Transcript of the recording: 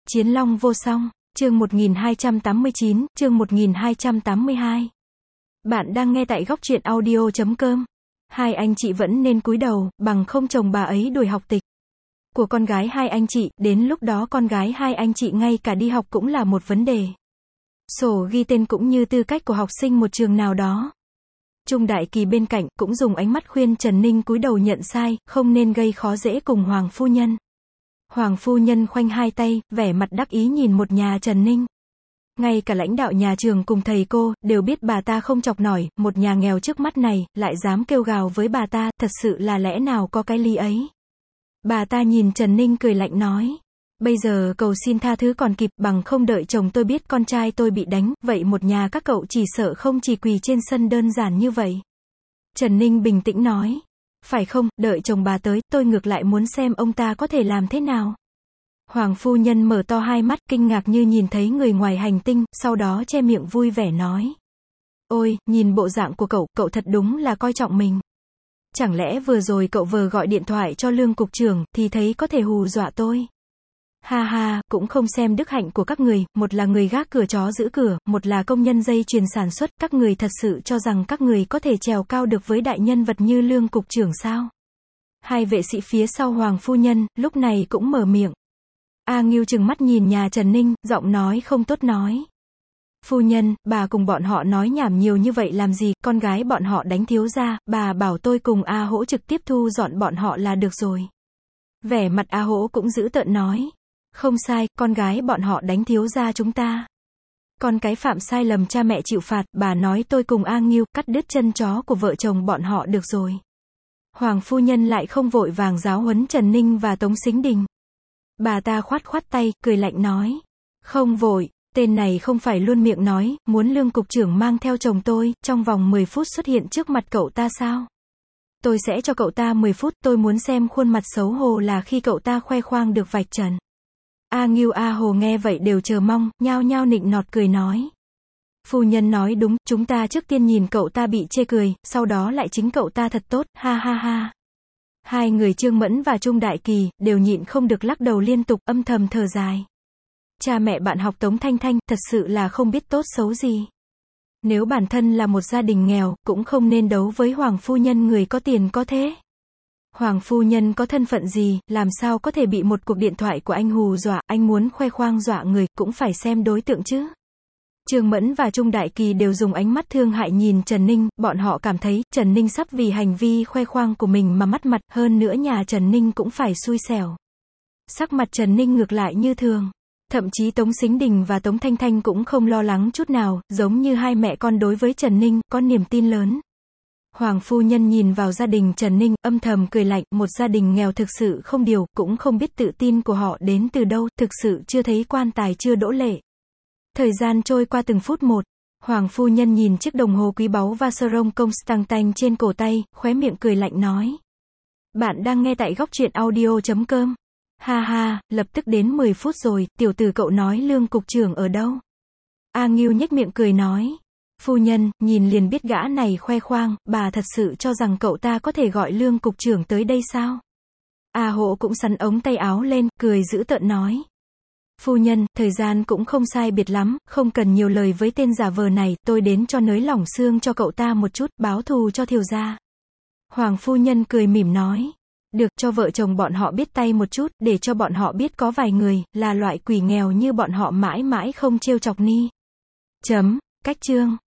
Chiến Long vô song, chương 1289, chương 1282. Bạn đang nghe tại góc truyện audio.com. Hai anh chị vẫn nên cúi đầu, bằng không chồng bà ấy đuổi học tịch của con gái hai anh chị, đến lúc đó con gái hai anh chị ngay cả đi học cũng là một vấn đề. Sổ ghi tên cũng như tư cách của học sinh một trường nào đó. Trung Đại Kỳ bên cạnh cũng dùng ánh mắt khuyên Trần Ninh cúi đầu nhận sai, không nên gây khó dễ cùng Hoàng phu nhân. Hoàng phu nhân khoanh hai tay, vẻ mặt đắc ý nhìn một nhà Trần Ninh. Ngay cả lãnh đạo nhà trường cùng thầy cô, đều biết bà ta không chọc nổi, một nhà nghèo trước mắt này, lại dám kêu gào với bà ta, thật sự là lẽ nào có cái lý ấy. Bà ta nhìn Trần Ninh cười lạnh nói, bây giờ cầu xin tha thứ còn kịp, bằng không đợi chồng tôi biết con trai tôi bị đánh, vậy một nhà các cậu chỉ sợ không chỉ quỳ trên sân đơn giản như vậy. Trần Ninh bình tĩnh nói, phải không, đợi chồng bà tới, tôi ngược lại muốn xem ông ta có thể làm thế nào. Hoàng phu nhân mở to hai mắt kinh ngạc như nhìn thấy người ngoài hành tinh, sau đó che miệng vui vẻ nói. Ôi, nhìn bộ dạng của cậu thật đúng là coi trọng mình. Chẳng lẽ vừa rồi cậu vừa gọi điện thoại cho Lương cục trưởng, thì thấy có thể hù dọa tôi. Ha ha, cũng không xem đức hạnh của các người, một là người gác cửa chó giữ cửa, một là công nhân dây chuyền sản xuất, các người thật sự cho rằng các người có thể trèo cao được với đại nhân vật như Lương cục trưởng sao? Hai vệ sĩ phía sau Hoàng phu nhân, lúc này cũng mở miệng. A Ngưu trừng mắt nhìn nhà Trần Ninh, giọng nói không tốt nói. Phu nhân, bà cùng bọn họ nói nhảm nhiều như vậy làm gì, con gái bọn họ đánh thiếu gia, bà bảo tôi cùng A Hỗ trực tiếp thu dọn bọn họ là được rồi. Vẻ mặt A Hỗ cũng dữ tợn nói. Không sai, con gái bọn họ đánh thiếu gia chúng ta. Con cái phạm sai lầm cha mẹ chịu phạt, bà nói tôi cùng A Ngưu cắt đứt chân chó của vợ chồng bọn họ được rồi. Hoàng phu nhân lại không vội vàng giáo huấn Trần Ninh và Tống Sính Đình. Bà ta khoát khoát tay, cười lạnh nói. Không vội, tên này không phải luôn miệng nói, muốn Lương cục trưởng mang theo chồng tôi, trong vòng 10 phút xuất hiện trước mặt cậu ta sao? Tôi sẽ cho cậu ta 10 phút, tôi muốn xem khuôn mặt xấu hổ là khi cậu ta khoe khoang được vạch trần. A Ngưu A Hồ nghe vậy đều chờ mong, nhao nhao nịnh nọt cười nói. Phu nhân nói đúng, chúng ta trước tiên nhìn cậu ta bị chê cười, sau đó lại chính cậu ta thật tốt, ha ha ha. Hai người Trương Mẫn và Trung Đại Kỳ, đều nhịn không được lắc đầu liên tục, âm thầm thở dài. Cha mẹ bạn học Tống Thanh Thanh, thật sự là không biết tốt xấu gì. Nếu bản thân là một gia đình nghèo, cũng không nên đấu với Hoàng phu nhân người có tiền có thế. Hoàng phu nhân có thân phận gì, làm sao có thể bị một cuộc điện thoại của anh hù dọa, anh muốn khoe khoang dọa người, cũng phải xem đối tượng chứ. Trương Mẫn và Trung Đại Kỳ đều dùng ánh mắt thương hại nhìn Trần Ninh, bọn họ cảm thấy, Trần Ninh sắp vì hành vi khoe khoang của mình mà mất mặt, hơn nữa nhà Trần Ninh cũng phải xui xẻo. Sắc mặt Trần Ninh ngược lại như thường. Thậm chí Tống Sính Đình và Tống Thanh Thanh cũng không lo lắng chút nào, giống như hai mẹ con đối với Trần Ninh, có niềm tin lớn. Hoàng phu nhân nhìn vào gia đình Trần Ninh, âm thầm cười lạnh, một gia đình nghèo thực sự không điều, cũng không biết tự tin của họ đến từ đâu, thực sự chưa thấy quan tài chưa đỗ lệ. Thời gian trôi qua từng phút một, Hoàng phu nhân nhìn chiếc đồng hồ quý báu Vacheron Constantin trên cổ tay, khóe miệng cười lạnh nói. Bạn đang nghe tại góc truyện audio.com. Ha ha, lập tức đến 10 phút rồi, tiểu tử cậu nói Lương cục trưởng ở đâu? A Ngưu nhếch miệng cười nói. Phu nhân, nhìn liền biết gã này khoe khoang, bà thật sự cho rằng cậu ta có thể gọi Lương cục trưởng tới đây sao? A Hộ cũng sắn ống tay áo lên, cười dữ tợn nói. Phu nhân, thời gian cũng không sai biệt lắm, không cần nhiều lời với tên giả vờ này, tôi đến cho nới lỏng xương cho cậu ta một chút, báo thù cho Thiều gia. Hoàng phu nhân cười mỉm nói. Được, cho vợ chồng bọn họ biết tay một chút, để cho bọn họ biết có vài người, là loại quỷ nghèo như bọn họ mãi mãi không trêu chọc ni. Cách chương.